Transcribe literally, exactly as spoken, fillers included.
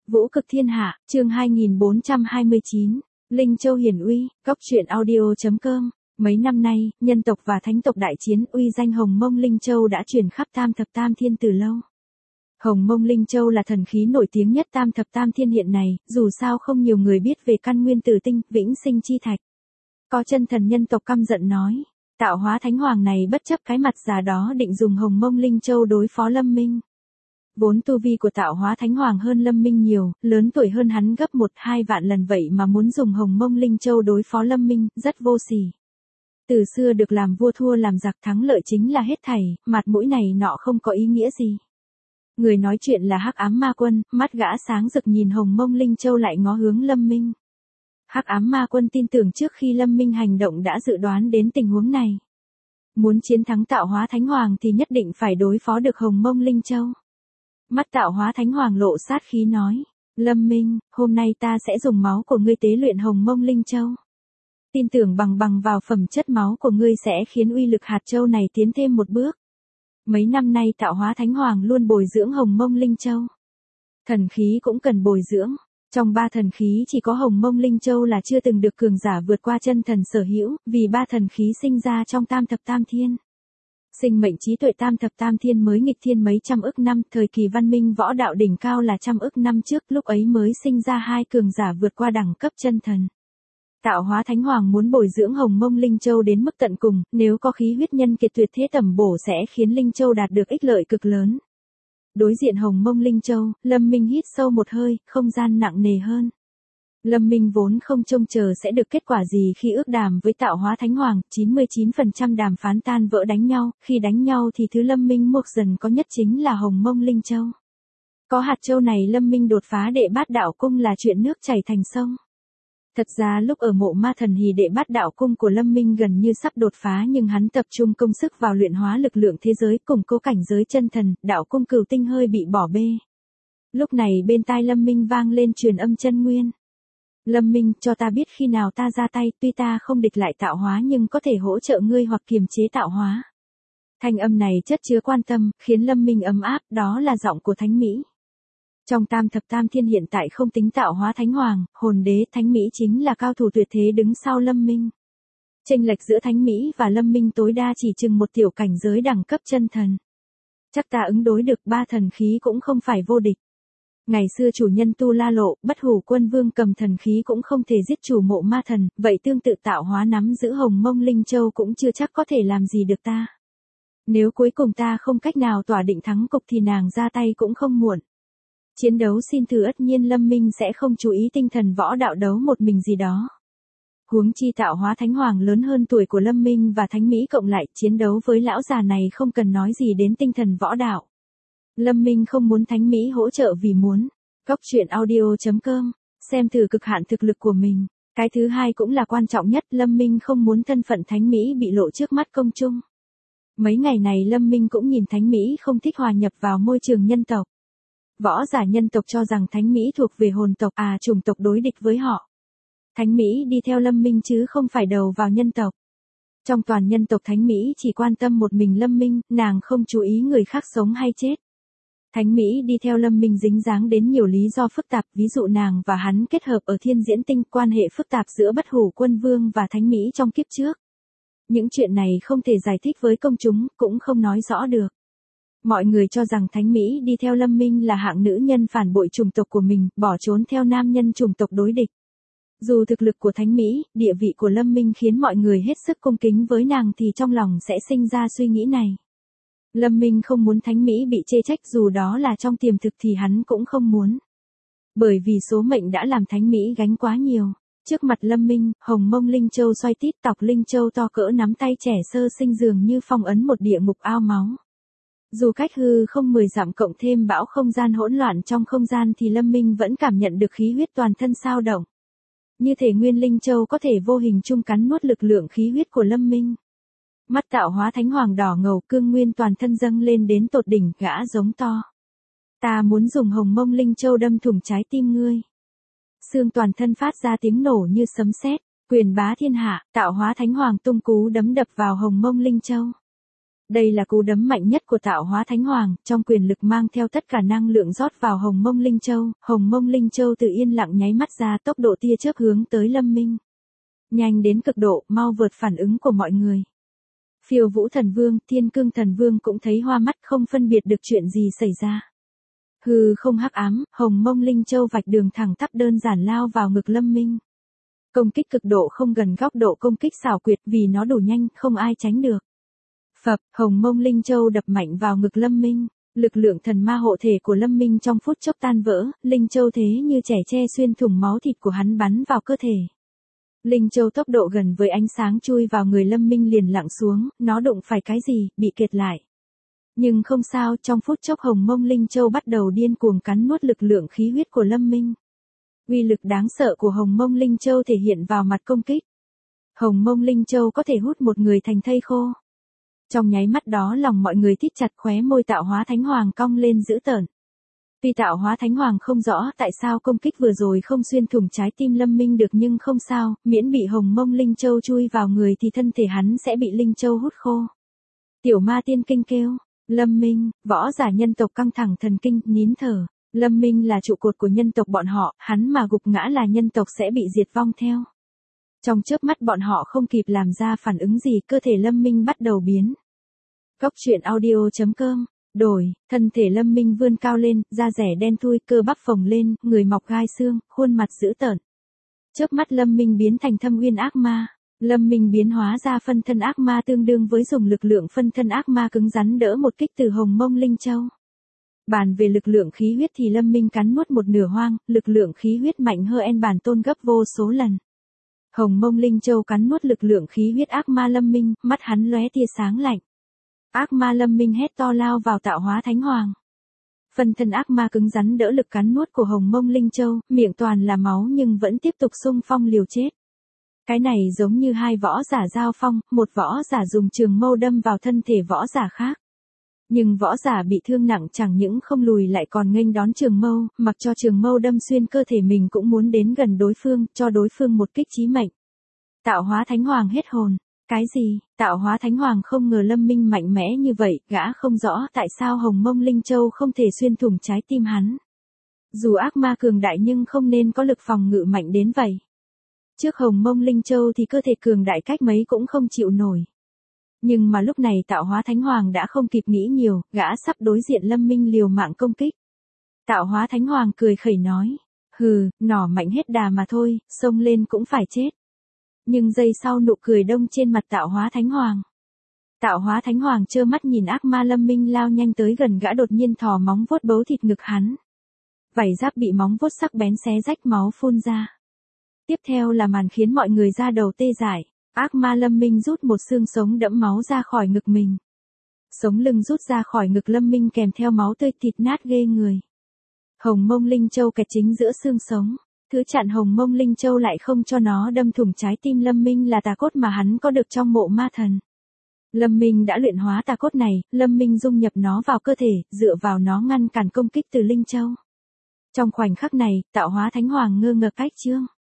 Vũ cực thiên hạ, chương hai nghìn bốn trăm hai mươi chín, Linh Châu hiển uy, góc truyện audio.com. Mấy năm nay, nhân tộc và thánh tộc đại chiến, uy danh Hồng Mông Linh Châu đã truyền khắp Tam Thập Tam Thiên từ lâu. Hồng Mông Linh Châu là thần khí nổi tiếng nhất Tam Thập Tam Thiên hiện này, dù sao không nhiều người biết về căn nguyên tử tinh, vĩnh sinh chi thạch. Có chân thần nhân tộc căm giận nói, tạo hóa thánh hoàng này bất chấp cái mặt già đó định dùng Hồng Mông Linh Châu đối phó Lâm Minh. Vốn tu vi của tạo hóa thánh hoàng hơn Lâm Minh nhiều, lớn tuổi hơn hắn gấp một hai vạn lần vậy mà muốn dùng Hồng Mông Linh Châu đối phó Lâm Minh, rất vô sỉ. Từ xưa được làm vua thua làm giặc, thắng lợi chính là hết thảy, mặt mũi này nọ không có ý nghĩa gì. Người nói chuyện là Hắc Ám Ma Quân, mắt gã sáng rực nhìn Hồng Mông Linh Châu lại ngó hướng Lâm Minh. Hắc Ám Ma Quân tin tưởng trước khi Lâm Minh hành động đã dự đoán đến tình huống này. Muốn chiến thắng tạo hóa thánh hoàng thì nhất định phải đối phó được Hồng Mông Linh Châu. Mắt tạo hóa thánh hoàng lộ sát khí nói, Lâm Minh, hôm nay ta sẽ dùng máu của ngươi tế luyện Hồng Mông Linh Châu. Tin tưởng bằng bằng vào phẩm chất máu của ngươi sẽ khiến uy lực hạt châu này tiến thêm một bước. Mấy năm nay tạo hóa thánh hoàng luôn bồi dưỡng Hồng Mông Linh Châu. Thần khí cũng cần bồi dưỡng. Trong ba thần khí chỉ có Hồng Mông Linh Châu là chưa từng được cường giả vượt qua chân thần sở hữu, vì ba thần khí sinh ra trong Tam Thập Tam Thiên. Sinh mệnh trí tuệ Tam Thập Tam Thiên mới nghịch thiên mấy trăm ức năm, thời kỳ văn minh võ đạo đỉnh cao là trăm ức năm trước, lúc ấy mới sinh ra hai cường giả vượt qua đẳng cấp chân thần. Tạo hóa thánh hoàng muốn bồi dưỡng Hồng Mông Linh Châu đến mức tận cùng, nếu có khí huyết nhân kiệt tuyệt thế tầm bổ sẽ khiến Linh Châu đạt được ích lợi cực lớn. Đối diện Hồng Mông Linh Châu, Lâm Minh hít sâu một hơi, không gian nặng nề hơn. Lâm Minh vốn không trông chờ sẽ được kết quả gì khi ước đàm với tạo hóa thánh hoàng, chín mươi chín phần trăm đàm phán tan vỡ đánh nhau, khi đánh nhau thì thứ Lâm Minh mục dần có nhất chính là Hồng Mông Linh Châu. Có hạt châu này Lâm Minh đột phá đệ bát đạo cung là chuyện nước chảy thành sông. Thật ra lúc ở mộ ma thần hì đệ bát đạo cung của Lâm Minh gần như sắp đột phá nhưng hắn tập trung công sức vào luyện hóa lực lượng thế giới củng cố cảnh giới chân thần, đạo cung cửu tinh hơi bị bỏ bê. Lúc này bên tai Lâm Minh vang lên truyền âm chân nguyên. Lâm Minh, cho ta biết khi nào ta ra tay, tuy ta không địch lại tạo hóa nhưng có thể hỗ trợ ngươi hoặc kiềm chế tạo hóa. Thanh âm này chất chứa quan tâm, khiến Lâm Minh ấm áp, đó là giọng của Thánh Mỹ. Trong Tam Thập Tam Thiên hiện tại không tính tạo hóa thánh hoàng, hồn đế, Thánh Mỹ chính là cao thủ tuyệt thế đứng sau Lâm Minh. Chênh lệch giữa Thánh Mỹ và Lâm Minh tối đa chỉ chừng một tiểu cảnh giới đẳng cấp chân thần. Chắc ta ứng đối được, ba thần khí cũng không phải vô địch. Ngày xưa chủ nhân Tu La Lộ, Bất Hủ Quân Vương cầm thần khí cũng không thể giết chủ mộ ma thần, vậy tương tự tạo hóa nắm giữ Hồng Mông Linh Châu cũng chưa chắc có thể làm gì được ta. Nếu cuối cùng ta không cách nào tỏa định thắng cục thì nàng ra tay cũng không muộn. Chiến đấu xin thử ất nhiên Lâm Minh sẽ không chú ý tinh thần võ đạo đấu một mình gì đó. Huống chi tạo hóa thánh hoàng lớn hơn tuổi của Lâm Minh và Thánh Mỹ cộng lại, chiến đấu với lão già này không cần nói gì đến tinh thần võ đạo. Lâm Minh không muốn Thánh Mỹ hỗ trợ vì muốn. Góc truyện audio.com, xem thử cực hạn thực lực của mình. Cái thứ hai cũng là quan trọng nhất, Lâm Minh không muốn thân phận Thánh Mỹ bị lộ trước mắt công chúng. Mấy ngày này Lâm Minh cũng nhìn Thánh Mỹ không thích hòa nhập vào môi trường nhân tộc. Võ giả nhân tộc cho rằng Thánh Mỹ thuộc về hồn tộc, à chủng tộc đối địch với họ. Thánh Mỹ đi theo Lâm Minh chứ không phải đầu vào nhân tộc. Trong toàn nhân tộc Thánh Mỹ chỉ quan tâm một mình Lâm Minh, nàng không chú ý người khác sống hay chết. Thánh Mỹ đi theo Lâm Minh dính dáng đến nhiều lý do phức tạp, ví dụ nàng và hắn kết hợp ở Thiên Diễn Tinh, quan hệ phức tạp giữa Bất Hủ Quân Vương và Thánh Mỹ trong kiếp trước. Những chuyện này không thể giải thích với công chúng, cũng không nói rõ được. Mọi người cho rằng Thánh Mỹ đi theo Lâm Minh là hạng nữ nhân phản bội chủng tộc của mình, bỏ trốn theo nam nhân chủng tộc đối địch. Dù thực lực của Thánh Mỹ, địa vị của Lâm Minh khiến mọi người hết sức cung kính với nàng thì trong lòng sẽ sinh ra suy nghĩ này. Lâm Minh không muốn Thánh Mỹ bị chê trách, dù đó là trong tiềm thực thì hắn cũng không muốn. Bởi vì số mệnh đã làm Thánh Mỹ gánh quá nhiều. Trước mặt Lâm Minh, Hồng Mông Linh Châu xoay tít, tọc Linh Châu to cỡ nắm tay trẻ sơ sinh dường như phong ấn một địa ngục ao máu. Dù cách hư không mười dặm cộng thêm bão không gian hỗn loạn trong không gian thì Lâm Minh vẫn cảm nhận được khí huyết toàn thân xao động. Như thể nguyên Linh Châu có thể vô hình chung cắn nuốt lực lượng khí huyết của Lâm Minh. Mắt tạo hóa thánh hoàng đỏ ngầu, cương nguyên toàn thân dâng lên đến tột đỉnh, gã giống to. Ta muốn dùng Hồng Mông Linh Châu đâm thủng trái tim ngươi. Xương toàn thân phát ra tiếng nổ như sấm sét, quyền bá thiên hạ, tạo hóa thánh hoàng tung cú đấm đập vào Hồng Mông Linh Châu. Đây là cú đấm mạnh nhất của tạo hóa Thánh Hoàng, trong quyền lực mang theo tất cả năng lượng rót vào Hồng Mông Linh Châu, Hồng Mông Linh Châu tự yên lặng nháy mắt ra tốc độ tia chớp hướng tới Lâm Minh. Nhanh đến cực độ, mau vượt phản ứng của mọi người. Phiêu Vũ Thần Vương, Thiên Cương Thần Vương cũng thấy hoa mắt không phân biệt được chuyện gì xảy ra. Hừ không hắc ám, Hồng Mông Linh Châu vạch đường thẳng tắp đơn giản lao vào ngực Lâm Minh. Công kích cực độ không gần góc độ công kích xảo quyệt vì nó đủ nhanh, không ai tránh được. Phập, Hồng Mông Linh Châu đập mạnh vào ngực Lâm Minh, lực lượng thần ma hộ thể của Lâm Minh trong phút chốc tan vỡ, Linh Châu thế như trẻ tre xuyên thủng máu thịt của hắn bắn vào cơ thể. Linh Châu tốc độ gần với ánh sáng chui vào người Lâm Minh liền lặng xuống, nó đụng phải cái gì, bị kẹt lại. Nhưng không sao, trong phút chốc Hồng Mông Linh Châu bắt đầu điên cuồng cắn nuốt lực lượng khí huyết của Lâm Minh. Uy lực đáng sợ của Hồng Mông Linh Châu thể hiện vào mặt công kích. Hồng Mông Linh Châu có thể hút một người thành thây khô. Trong nháy mắt đó lòng mọi người thít chặt, khóe môi tạo hóa Thánh Hoàng cong lên dữ tợn. Tuy tạo hóa Thánh Hoàng không rõ tại sao công kích vừa rồi không xuyên thủng trái tim Lâm Minh được nhưng không sao, miễn bị Hồng Mông Linh Châu chui vào người thì thân thể hắn sẽ bị Linh Châu hút khô. Tiểu Ma Tiên kinh kêu, Lâm Minh, võ giả nhân tộc căng thẳng thần kinh, nín thở. Lâm Minh là trụ cột của nhân tộc bọn họ, hắn mà gục ngã là nhân tộc sẽ bị diệt vong theo. Trong chớp mắt bọn họ không kịp làm ra phản ứng gì, cơ thể Lâm Minh bắt đầu biến. Cốc truyện audio chấm com, đổi, thân thể Lâm Minh vươn cao lên, da rẻ đen thui, cơ bắp phồng lên, người mọc gai xương, khuôn mặt dữ tợn. Chớp mắt Lâm Minh biến thành Thâm Uyên ác ma. Lâm Minh biến hóa ra phân thân ác ma tương đương với dùng lực lượng phân thân ác ma cứng rắn đỡ một kích từ Hồng Mông Linh Châu. Bàn về lực lượng khí huyết thì Lâm Minh cắn nuốt một nửa hoang, lực lượng khí huyết mạnh hơn bản tôn gấp vô số lần. Hồng Mông Linh Châu cắn nuốt lực lượng khí huyết ác ma Lâm Minh, mắt hắn lóe tia sáng lạnh. Ác ma Lâm Minh hét to lao vào tạo hóa Thánh Hoàng. Phân thân ác ma cứng rắn đỡ lực cắn nuốt của Hồng Mông Linh Châu, miệng toàn là máu nhưng vẫn tiếp tục xung phong liều chết. Cái này giống như hai võ giả giao phong, một võ giả dùng trường mâu đâm vào thân thể võ giả khác. Nhưng võ giả bị thương nặng chẳng những không lùi lại còn nghênh đón trường mâu, mặc cho trường mâu đâm xuyên cơ thể mình cũng muốn đến gần đối phương, cho đối phương một kích chí mệnh. Tạo hóa Thánh Hoàng hết hồn. Cái gì? Tạo hóa Thánh Hoàng không ngờ Lâm Minh mạnh mẽ như vậy, gã không rõ tại sao Hồng Mông Linh Châu không thể xuyên thủng trái tim hắn. Dù ác ma cường đại nhưng không nên có lực phòng ngự mạnh đến vậy. Trước Hồng Mông Linh Châu thì cơ thể cường đại cách mấy cũng không chịu nổi. Nhưng mà lúc này tạo hóa Thánh Hoàng đã không kịp nghĩ nhiều, gã sắp đối diện Lâm Minh liều mạng công kích. Tạo hóa Thánh Hoàng cười khẩy nói, hừ, nỏ mạnh hết đà mà thôi, xông lên cũng phải chết. Nhưng giây sau nụ cười đông trên mặt tạo hóa Thánh Hoàng. Tạo hóa Thánh Hoàng trơ mắt nhìn ác ma Lâm Minh lao nhanh tới gần gã, đột nhiên thò móng vuốt bấu thịt ngực hắn. Vảy giáp bị móng vuốt sắc bén xé rách, máu phun ra. Tiếp theo là màn khiến mọi người da đầu tê dại. Ác ma Lâm Minh rút một xương sống đẫm máu ra khỏi ngực mình. Sống lưng rút ra khỏi ngực Lâm Minh kèm theo máu tươi, thịt nát ghê người. Hồng Mông Linh Châu kẹt chính giữa xương sống. Thứ chặn Hồng Mông Linh Châu lại không cho nó đâm thủng trái tim Lâm Minh là tà cốt mà hắn có được trong mộ ma thần. Lâm Minh đã luyện hóa tà cốt này, Lâm Minh dung nhập nó vào cơ thể, dựa vào nó ngăn cản công kích từ Linh Châu. Trong khoảnh khắc này, tạo hóa Thánh Hoàng ngơ ngơ cách chương.